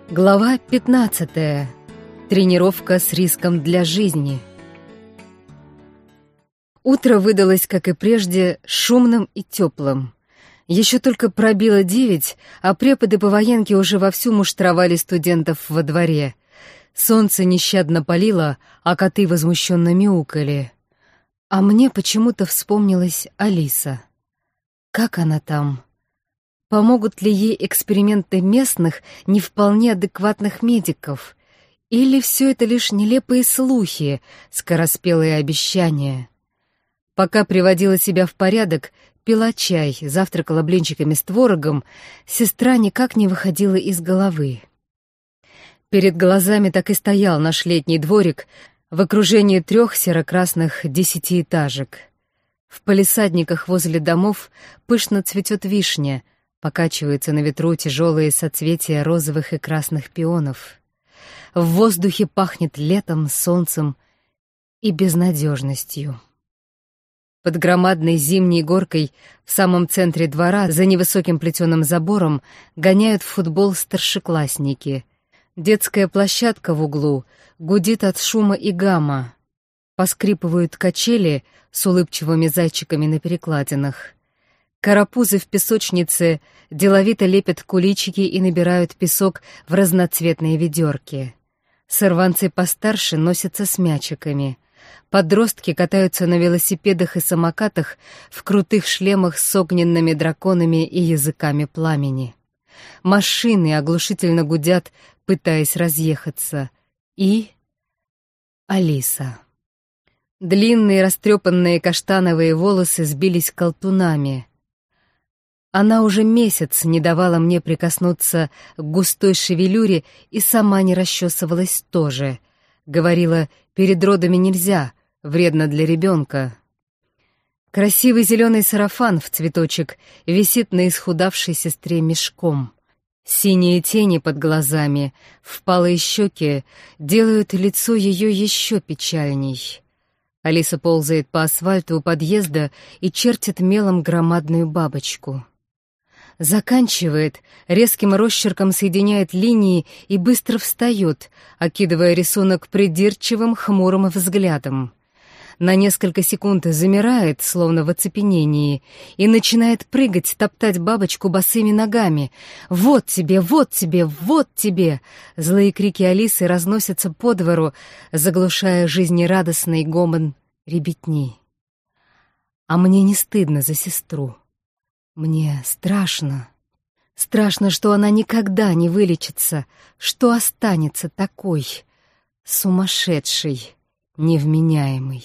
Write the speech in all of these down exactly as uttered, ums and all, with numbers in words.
Глава пятнадцатая. Тренировка с риском для жизни. Утро выдалось, как и прежде, шумным и теплым. Еще только пробило девять, а преподы по военке уже вовсю муштровали студентов во дворе. Солнце нещадно палило, а коты возмущенно мяукали. А мне почему-то вспомнилась Алиса. Как она там? Помогут ли ей эксперименты местных, не вполне адекватных медиков? Или все это лишь нелепые слухи, скороспелые обещания? Пока приводила себя в порядок, пила чай, завтракала блинчиками с творогом, сестра никак не выходила из головы. Перед глазами так и стоял наш летний дворик в окружении трех серо-красных десятиэтажек. В палисадниках возле домов пышно цветет вишня, покачиваются на ветру тяжелые соцветия розовых и красных пионов. В воздухе пахнет летом, солнцем и безнадежностью. Под громадной зимней горкой в самом центре двора, за невысоким плетеным забором, гоняют в футбол старшеклассники. Детская площадка в углу гудит от шума и гамма. Поскрипывают качели с улыбчивыми зайчиками на перекладинах. Карапузы в песочнице деловито лепят куличики и набирают песок в разноцветные ведерки. Сорванцы постарше носятся с мячиками. Подростки катаются на велосипедах и самокатах в крутых шлемах с огненными драконами и языками пламени. Машины оглушительно гудят, пытаясь разъехаться. И... Алиса. Длинные растрепанные каштановые волосы сбились колтунами. Она уже месяц не давала мне прикоснуться к густой шевелюре и сама не расчесывалась тоже. Говорила, перед родами нельзя, вредно для ребенка. Красивый зеленый сарафан в цветочек висит на исхудавшей сестре мешком. Синие тени под глазами, впалые щеки делают лицо ее еще печальней. Алиса ползает по асфальту у подъезда и чертит мелом громадную бабочку. Заканчивает, резким росчерком соединяет линии и быстро встает, окидывая рисунок придирчивым, хмурым взглядом. На несколько секунд замирает, словно в оцепенении, и начинает прыгать, топтать бабочку босыми ногами. «Вот тебе, вот тебе, вот тебе!» Злые крики Алисы разносятся по двору, заглушая жизнерадостный гомон ребятни. А мне не стыдно за сестру. Мне страшно. Страшно, что она никогда не вылечится, что останется такой сумасшедшей, невменяемой.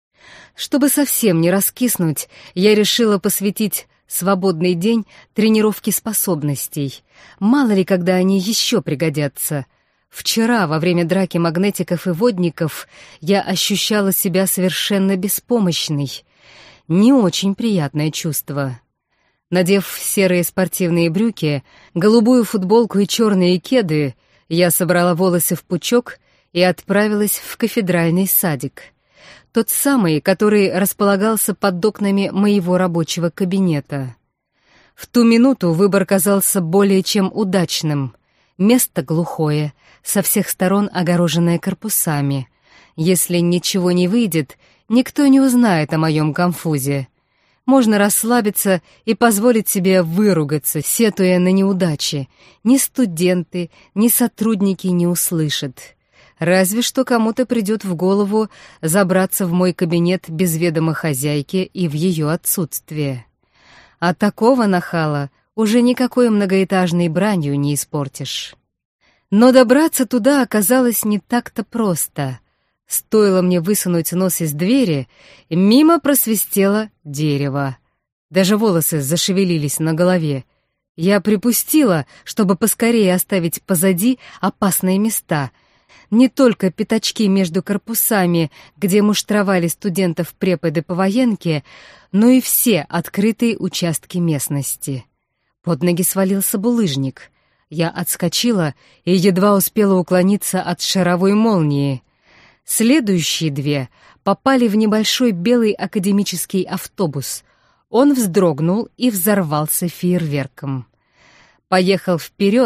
Чтобы совсем не раскиснуть, я решила посвятить свободный день тренировке способностей. Мало ли, когда они еще пригодятся. Вчера, во время драки магнетиков и водников, я ощущала себя совершенно беспомощной. Не очень приятное чувство. Надев серые спортивные брюки, голубую футболку и черные кеды, я собрала волосы в пучок и отправилась в кафедральный садик. Тот самый, который располагался под окнами моего рабочего кабинета. В ту минуту выбор казался более чем удачным. Место глухое, со всех сторон огороженное корпусами. Если ничего не выйдет, никто не узнает о моем конфузе. Можно расслабиться и позволить себе выругаться, сетуя на неудачи. Ни студенты, ни сотрудники не услышат. Разве что кому-то придет в голову забраться в мой кабинет без ведома хозяйки и в ее отсутствие. А такого нахала уже никакой многоэтажной бранью не испортишь. Но добраться туда оказалось не так-то просто. Стоило мне высунуть нос из двери, мимо просвистело дерево. Даже волосы зашевелились на голове. Я припустила, чтобы поскорее оставить позади опасные места. Не только пятачки между корпусами, где муштровали студентов преподы по военке, но и все открытые участки местности. Под ноги свалился булыжник. Я отскочила и едва успела уклониться от шаровой молнии. Следующие две попали в небольшой белый академический автобус. Он вздрогнул и взорвался фейерверком. Поехал вперед,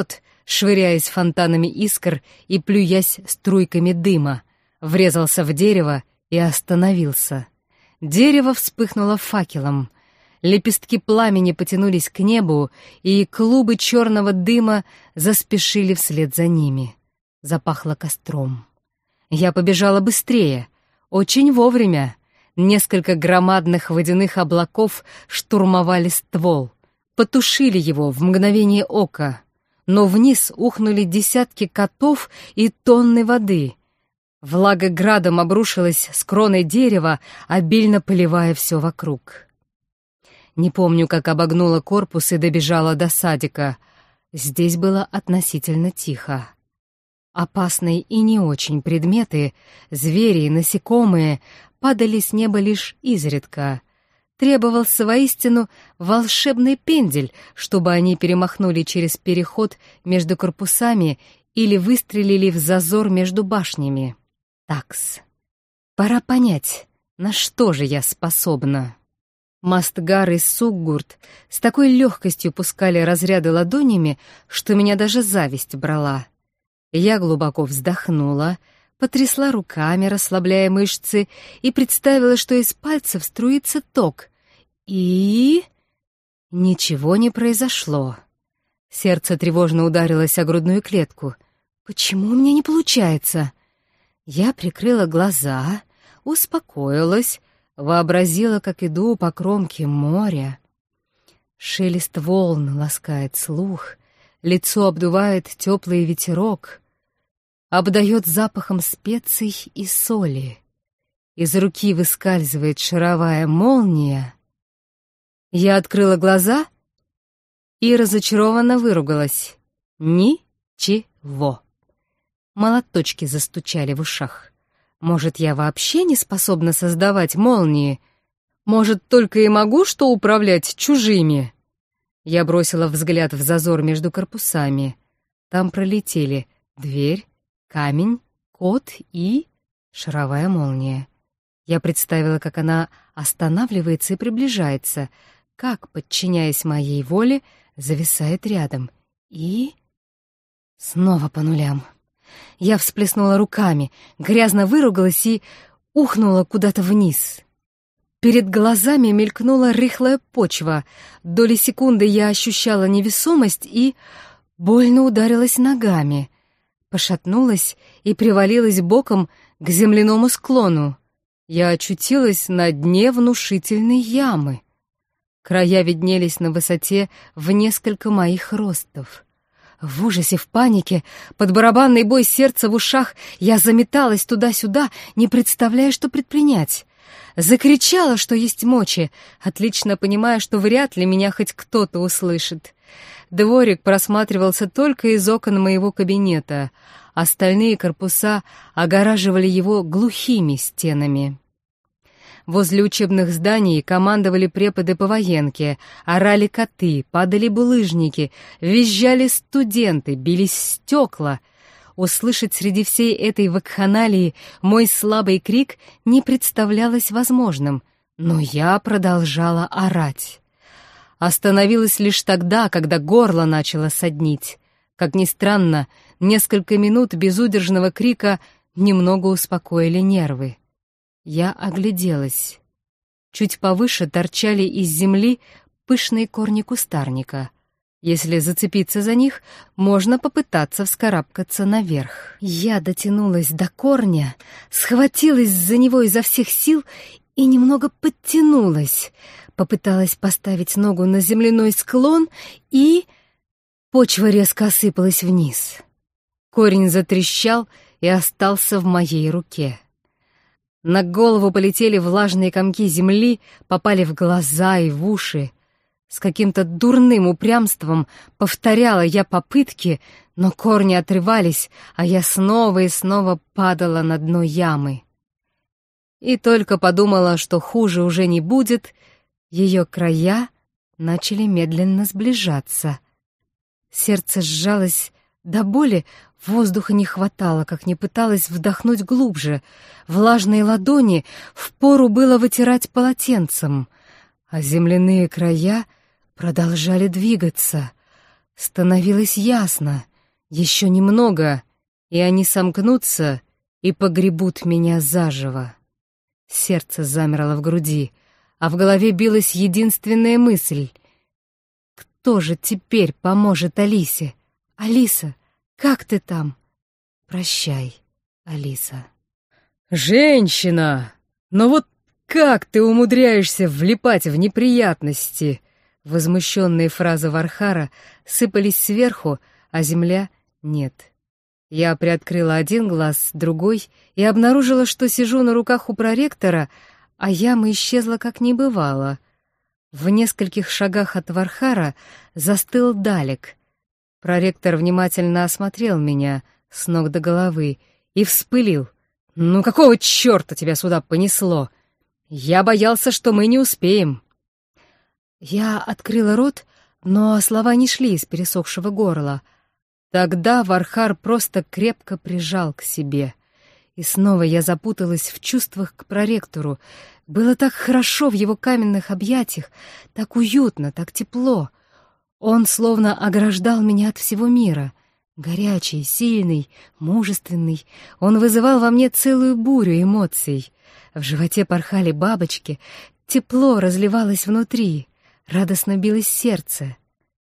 швыряясь фонтанами искр и плюясь струйками дыма, врезался в дерево и остановился. Дерево вспыхнуло факелом. Лепестки пламени потянулись к небу, и клубы черного дыма заспешили вслед за ними. Запахло костром. Я побежала быстрее, очень вовремя. Несколько громадных водяных облаков штурмовали ствол, потушили его в мгновение ока, но вниз ухнули десятки котов и тонны воды. Влага градом обрушилась с кроны дерева, обильно поливая все вокруг. Не помню, как обогнула корпус и добежала до садика. Здесь было относительно тихо. Опасные и не очень предметы, звери и насекомые, падали с неба лишь изредка. Требовался воистину волшебный пендель, чтобы они перемахнули через переход между корпусами или выстрелили в зазор между башнями. Такс. Пора понять, на что же я способна. Мастгар и Суггурт с такой легкостью пускали разряды ладонями, что меня даже зависть брала. Я глубоко вздохнула, потрясла руками, расслабляя мышцы, и представила, что из пальцев струится ток. И... ничего не произошло. Сердце тревожно ударилось о грудную клетку. Почему у меня не получается? Я прикрыла глаза, успокоилась, вообразила, как иду по кромке моря. Шелест волн ласкает слух, лицо обдувает теплый ветерок, обдает запахом специй и соли. Из руки выскальзывает шаровая молния. Я открыла глаза и разочарованно выругалась. Ничего. Молоточки застучали в ушах. Может, я вообще не способна создавать молнии? Может, только и могу что управлять чужими? Я бросила взгляд в зазор между корпусами. Там пролетели дверь, камень, кот и... шаровая молния. Я представила, как она останавливается и приближается, как, подчиняясь моей воле, зависает рядом. И... снова по нулям. Я всплеснула руками, грязно выругалась и ухнула куда-то вниз. Перед глазами мелькнула рыхлая почва. Доли секунды я ощущала невесомость и больно ударилась ногами. Пошатнулась и привалилась боком к земляному склону. Я очутилась на дне внушительной ямы. Края виднелись на высоте в несколько моих ростов. В ужасе, в панике, под барабанный бой сердца в ушах я заметалась туда-сюда, не представляя, что предпринять. Закричала, что есть мочи, отлично понимая, что вряд ли меня хоть кто-то услышит. Дворик просматривался только из окон моего кабинета, остальные корпуса огораживали его глухими стенами. Возле учебных зданий командовали преподы по военке, орали коты, падали булыжники, визжали студенты, бились стекла. Услышать среди всей этой вакханалии мой слабый крик не представлялось возможным, но я продолжала орать. Остановилась лишь тогда, когда горло начало соднить. Как ни странно, несколько минут безудержного крика немного успокоили нервы. Я огляделась. Чуть повыше торчали из земли пышные корни кустарника. Если зацепиться за них, можно попытаться вскарабкаться наверх. Я дотянулась до корня, схватилась за него изо всех сил и немного подтянулась. Попыталась поставить ногу на земляной склон, и... почва резко осыпалась вниз. Корень затрещал и остался в моей руке. На голову полетели влажные комки земли, попали в глаза и в уши. С каким-то дурным упрямством повторяла я попытки, но корни отрывались, а я снова и снова падала на дно ямы. И только подумала, что хуже уже не будет, ее края начали медленно сближаться. Сердце сжалось до боли, воздуха не хватало, как ни пыталась вдохнуть глубже. Влажные ладони впору было вытирать полотенцем, а земляные края продолжали двигаться. Становилось ясно, Еще немного, и они сомкнутся и погребут меня заживо. Сердце замерло в груди, а в голове билась единственная мысль. Кто же теперь поможет Алисе? Алиса, как ты там? Прощай, Алиса. «Женщина! Но вот как ты умудряешься влипать в неприятности?» Возмущенные фразы Вархара сыпались сверху, а земля — нет. Я приоткрыла один глаз, другой, и обнаружила, что сижу на руках у проректора, а яма исчезла как не бывало. В нескольких шагах от Вархара застыл Далек. Проректор внимательно осмотрел меня с ног до головы и вспылил. «Ну какого черта тебя сюда понесло? Я боялся, что мы не успеем». Я открыла рот, но слова не шли из пересохшего горла. Тогда Вархар просто крепко прижал к себе. И снова я запуталась в чувствах к проректору. Было так хорошо в его каменных объятиях, так уютно, так тепло. Он словно ограждал меня от всего мира. Горячий, сильный, мужественный, он вызывал во мне целую бурю эмоций. В животе порхали бабочки, тепло разливалось внутри, радостно билось сердце.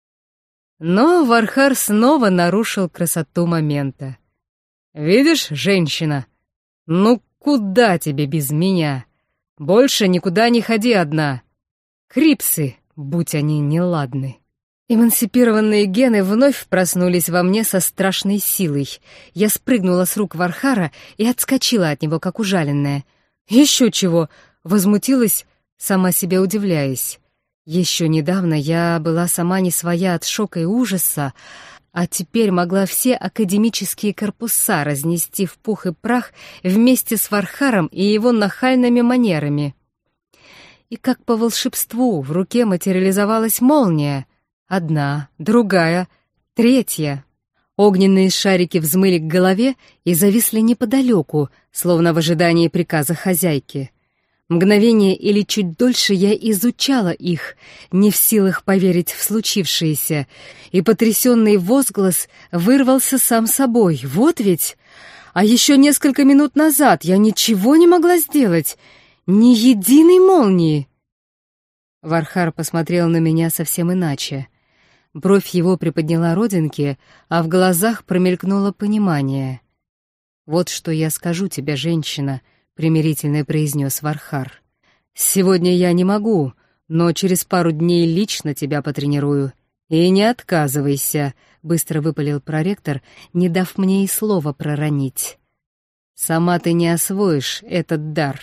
Но Вархар снова нарушил красоту момента. «Видишь, женщина, ну куда тебе без меня? Больше никуда не ходи одна. Крипсы, будь они неладны». Эмансипированные гены вновь проснулись во мне со страшной силой. Я спрыгнула с рук Вархара и отскочила от него, как ужаленная. «Еще чего!» — возмутилась, сама себе удивляясь. Еще недавно я была сама не своя от шока и ужаса, а теперь могла все академические корпуса разнести в пух и прах вместе с Вархаром и его нахальными манерами. И как по волшебству в руке материализовалась молния. Одна, другая, третья. Огненные шарики взмыли к голове и зависли неподалеку, словно в ожидании приказа хозяйки. Мгновение или чуть дольше я изучала их, не в силах поверить в случившееся, и потрясенный возглас вырвался сам собой. Вот ведь! А еще несколько минут назад я ничего не могла сделать, ни единой молнии. Вархар посмотрел на меня совсем иначе. Бровь его приподняла родинки, а в глазах промелькнуло понимание. «Вот что я скажу тебе, женщина», — примирительно произнес Вархар. «Сегодня я не могу, но через пару дней лично тебя потренирую. И не отказывайся», — быстро выпалил проректор, не дав мне и слова проронить. «Сама ты не освоишь этот дар.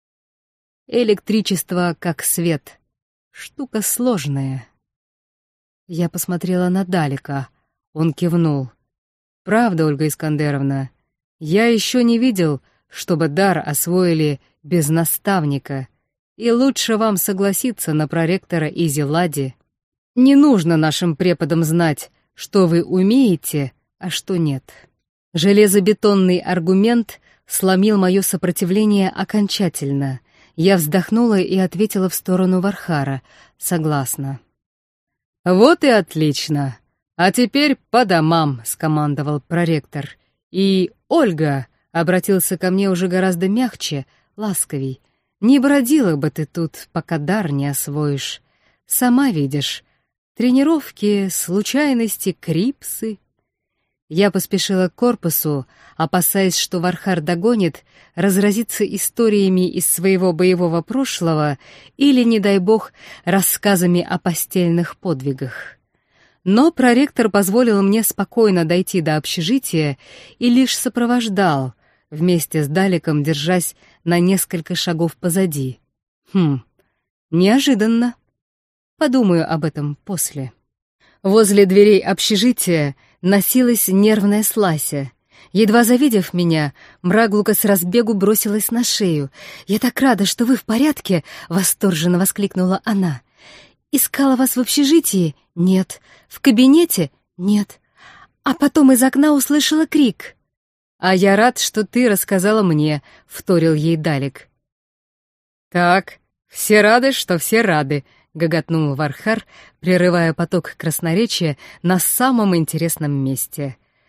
Электричество как свет. Штука сложная». Я посмотрела на Далека. Он кивнул. «Правда, Ольга Искандеровна, я еще не видел, чтобы дар освоили без наставника, и лучше вам согласиться на проректора Изилади. Не нужно нашим преподам знать, что вы умеете, а что нет». Железобетонный аргумент сломил мое сопротивление окончательно. Я вздохнула и ответила в сторону Вархара. «Согласна». «Вот и отлично. А теперь по домам», — скомандовал проректор. «И, Ольга», — обратился ко мне уже гораздо мягче, ласковей, «не бродила бы ты тут, пока дар не освоишь. Сама видишь, тренировки, случайности, крипсы». Я поспешила к корпусу, опасаясь, что Вархар догонит, разразится историями из своего боевого прошлого или, не дай бог, рассказами о постельных подвигах. Но проректор позволил мне спокойно дойти до общежития и лишь сопровождал, вместе с Далеком держась на несколько шагов позади. Хм, неожиданно. Подумаю об этом после. Возле дверей общежития носилась нервная Слася. Едва завидев меня, Мраглука с разбегу бросилась на шею. «Я так рада, что вы в порядке!» — восторженно воскликнула она. «Искала вас в общежитии? Нет. В кабинете? Нет. А потом из окна услышала крик». «А я рад, что ты рассказала мне», — вторил ей Далек. «Так, все рады, что все рады», — гоготнул Вархар, прерывая поток красноречия на самом интересном месте.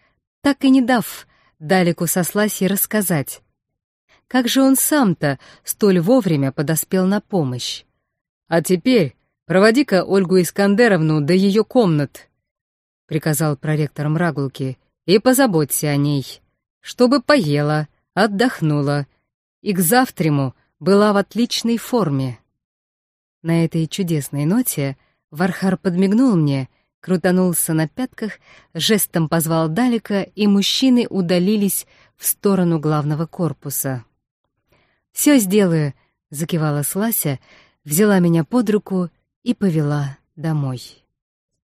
так и не дав Далику со Сласей рассказать. Как же он сам-то столь вовремя подоспел на помощь? «А теперь проводи-ка Ольгу Искандеровну до ее комнат», — приказал проректор Мрагулки, — «и позаботься о ней, чтобы поела, отдохнула и к завтраму была в отличной форме». На этой чудесной ноте Вархар подмигнул мне, крутанулся на пятках, жестом позвал Далика, и мужчины удалились в сторону главного корпуса. «Все сделаю», — закивала Слася, взяла меня под руку и повела домой.